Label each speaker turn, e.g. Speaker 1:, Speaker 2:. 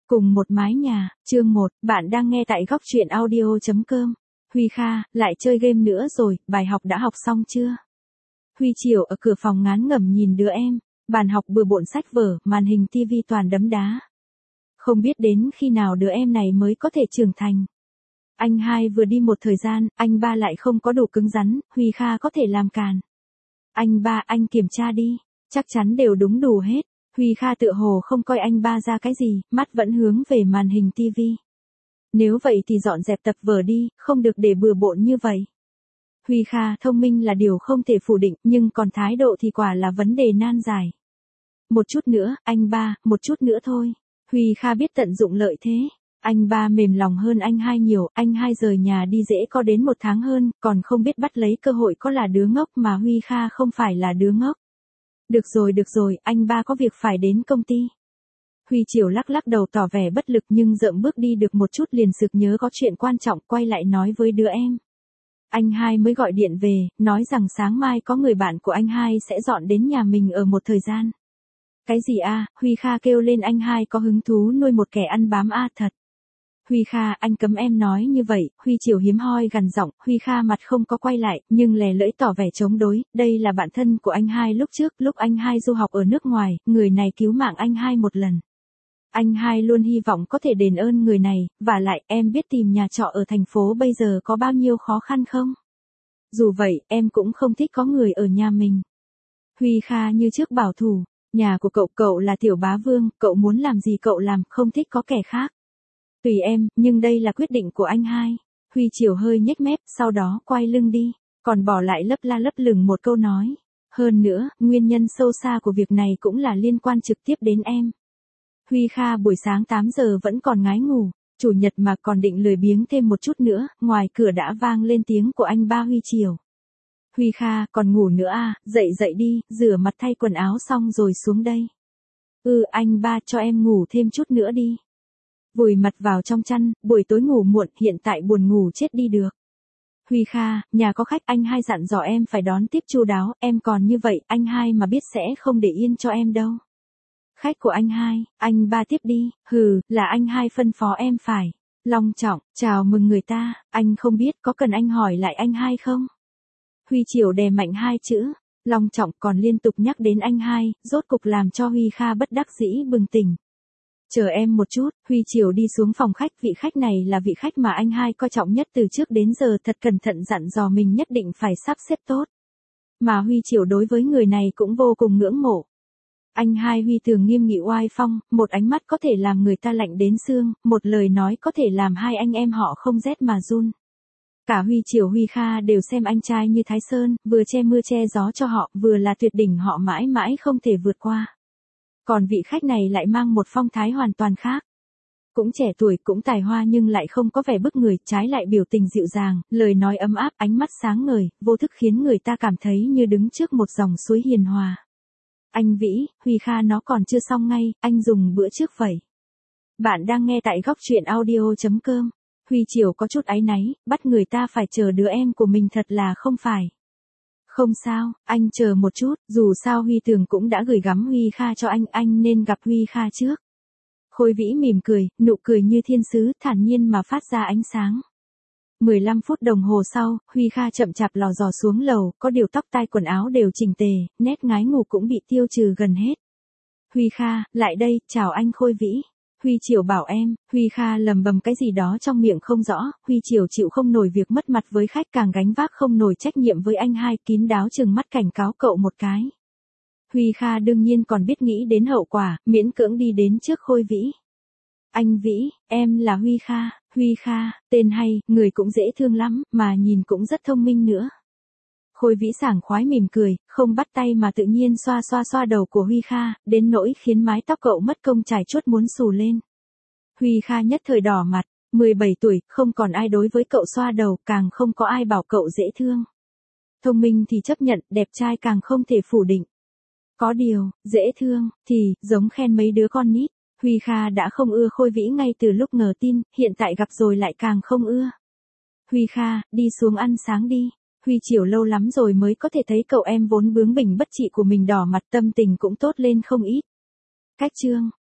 Speaker 1: Cùng một mái nhà, chương 1, bạn đang nghe tại góc truyện audio.com. Huy Kha, lại chơi game nữa rồi, bài học đã học xong chưa? Huy Triều ở cửa phòng ngán ngẩm nhìn đứa em, bàn học bừa bộn sách vở, màn hình tivi toàn đấm đá. Không biết đến khi nào đứa em này mới có thể trưởng thành. Anh hai vừa đi một thời gian, anh ba lại không có đủ cứng rắn, Huy Kha có thể làm càn. Anh ba, anh kiểm tra đi, chắc chắn đều đúng đủ hết. Huy Kha tựa hồ không coi anh ba ra cái gì, mắt vẫn hướng về màn hình tivi. Nếu vậy thì dọn dẹp tập vở đi, không được để bừa bộn như vậy. Huy Kha thông minh là điều không thể phủ định, nhưng còn thái độ thì quả là vấn đề nan giải. Một chút nữa, anh ba, một chút nữa thôi. Huy Kha biết tận dụng lợi thế. Anh ba mềm lòng hơn anh hai nhiều, anh hai rời nhà đi dễ có đến 1 tháng hơn, còn không biết bắt lấy cơ hội có là đứa ngốc mà Huy Kha không phải là đứa ngốc. Được rồi, anh ba có việc phải đến công ty. Huy Triều lắc lắc đầu tỏ vẻ bất lực nhưng dậm bước đi được một chút liền sực nhớ có chuyện quan trọng quay lại nói với đứa em. Anh hai mới gọi điện về, nói rằng sáng mai có người bạn của anh hai sẽ dọn đến nhà mình ở một thời gian. Cái gì a? Huy Kha kêu lên anh hai có hứng thú nuôi một kẻ ăn bám a thật. Huy Kha, anh cấm em nói như vậy, Huy Triều hiếm hoi gằn giọng, Huy Kha mặt không có quay lại, nhưng lè lưỡi tỏ vẻ chống đối, đây là bạn thân của anh hai lúc trước, lúc anh hai du học ở nước ngoài, người này cứu mạng anh hai một lần. Anh hai luôn hy vọng có thể đền ơn người này, và lại em biết tìm nhà trọ ở thành phố bây giờ có bao nhiêu khó khăn không? Dù vậy, em cũng không thích có người ở nhà mình. Huy Kha như trước bảo thủ, nhà của cậu là tiểu bá vương, cậu muốn làm gì cậu làm, không thích có kẻ khác. Tùy em, nhưng đây là quyết định của anh hai. Huy Triều hơi nhếch mép, sau đó quay lưng đi, còn bỏ lại lấp la lấp lửng một câu nói. Hơn nữa, nguyên nhân sâu xa của việc này cũng là liên quan trực tiếp đến em. Huy Kha buổi sáng 8 giờ vẫn còn ngái ngủ, chủ nhật mà còn định lười biếng thêm một chút nữa, ngoài cửa đã vang lên tiếng của anh ba Huy Triều. Huy Kha, còn ngủ nữa à, dậy đi, rửa mặt thay quần áo xong rồi xuống đây. Anh ba cho em ngủ thêm chút nữa đi. Vùi mặt vào trong chăn, buổi tối ngủ muộn, hiện tại buồn ngủ chết đi được. Huy Kha, nhà có khách, anh hai dặn dò em phải đón tiếp chu đáo, em còn như vậy, anh hai mà biết sẽ không để yên cho em đâu. Khách của anh hai, anh ba tiếp đi, là anh hai phân phó em phải. Long trọng, chào mừng người ta, anh không biết có cần anh hỏi lại anh hai không? Huy Triều đè mạnh 2 chữ, long trọng còn liên tục nhắc đến anh hai, rốt cục làm cho Huy Kha bất đắc dĩ bừng tỉnh. Chờ em một chút, Huy Triều đi xuống phòng khách, vị khách này là vị khách mà anh hai coi trọng nhất từ trước đến giờ, thật cẩn thận dặn dò mình nhất định phải sắp xếp tốt. Mà Huy Triều đối với người này cũng vô cùng ngưỡng mộ. Anh hai Huy thường nghiêm nghị oai phong, một ánh mắt có thể làm người ta lạnh đến xương, một lời nói có thể làm hai anh em họ không rét mà run. Cả Huy Triều Huy Kha đều xem anh trai như Thái Sơn, vừa che mưa che gió cho họ, vừa là tuyệt đỉnh họ mãi mãi không thể vượt qua. Còn vị khách này lại mang một phong thái hoàn toàn khác. Cũng trẻ tuổi, cũng tài hoa nhưng lại không có vẻ bức người, trái lại biểu tình dịu dàng, lời nói ấm áp, ánh mắt sáng ngời, vô thức khiến người ta cảm thấy như đứng trước một dòng suối hiền hòa. Anh Vĩ, Huy Kha nó còn chưa xong ngay, anh dùng bữa trước vậy. Bạn đang nghe tại góc truyện audio.com. Huy Triều có chút áy náy, bắt người ta phải chờ đứa em của mình thật là không phải. Không sao, anh chờ một chút, dù sao Huy Tường cũng đã gửi gắm Huy Kha cho anh nên gặp Huy Kha trước. Khôi Vĩ mỉm cười, nụ cười như thiên sứ, thản nhiên mà phát ra ánh sáng. 15 phút đồng hồ sau, Huy Kha chậm chạp lò dò xuống lầu, có điều tóc tai quần áo đều chỉnh tề, nét ngái ngủ cũng bị tiêu trừ gần hết. Huy Kha, lại đây, chào anh Khôi Vĩ. Huy Triều bảo em, Huy Kha lầm bầm cái gì đó trong miệng không rõ, Huy Triều chịu không nổi việc mất mặt với khách càng gánh vác không nổi trách nhiệm với anh hai, kín đáo chừng mắt cảnh cáo cậu một cái. Huy Kha đương nhiên còn biết nghĩ đến hậu quả, miễn cưỡng đi đến trước Khôi Vĩ. Anh Vĩ, em là Huy Kha, tên hay, người cũng dễ thương lắm, mà nhìn cũng rất thông minh nữa. Khôi Vĩ sảng khoái mỉm cười, không bắt tay mà tự nhiên xoa đầu của Huy Kha, đến nỗi khiến mái tóc cậu mất công chải chuốt muốn xù lên. Huy Kha nhất thời đỏ mặt, 17 tuổi, không còn ai đối với cậu xoa đầu, càng không có ai bảo cậu dễ thương. Thông minh thì chấp nhận, đẹp trai càng không thể phủ định. Có điều, dễ thương, thì, giống khen mấy đứa con nít. Huy Kha đã không ưa Khôi Vĩ ngay từ lúc ngờ tin, hiện tại gặp rồi lại càng không ưa. Huy Kha, đi xuống ăn sáng đi. Huy Triều lâu lắm rồi mới có thể thấy cậu em vốn bướng bỉnh bất trị của mình đỏ mặt, tâm tình cũng tốt lên không ít. Cách chương,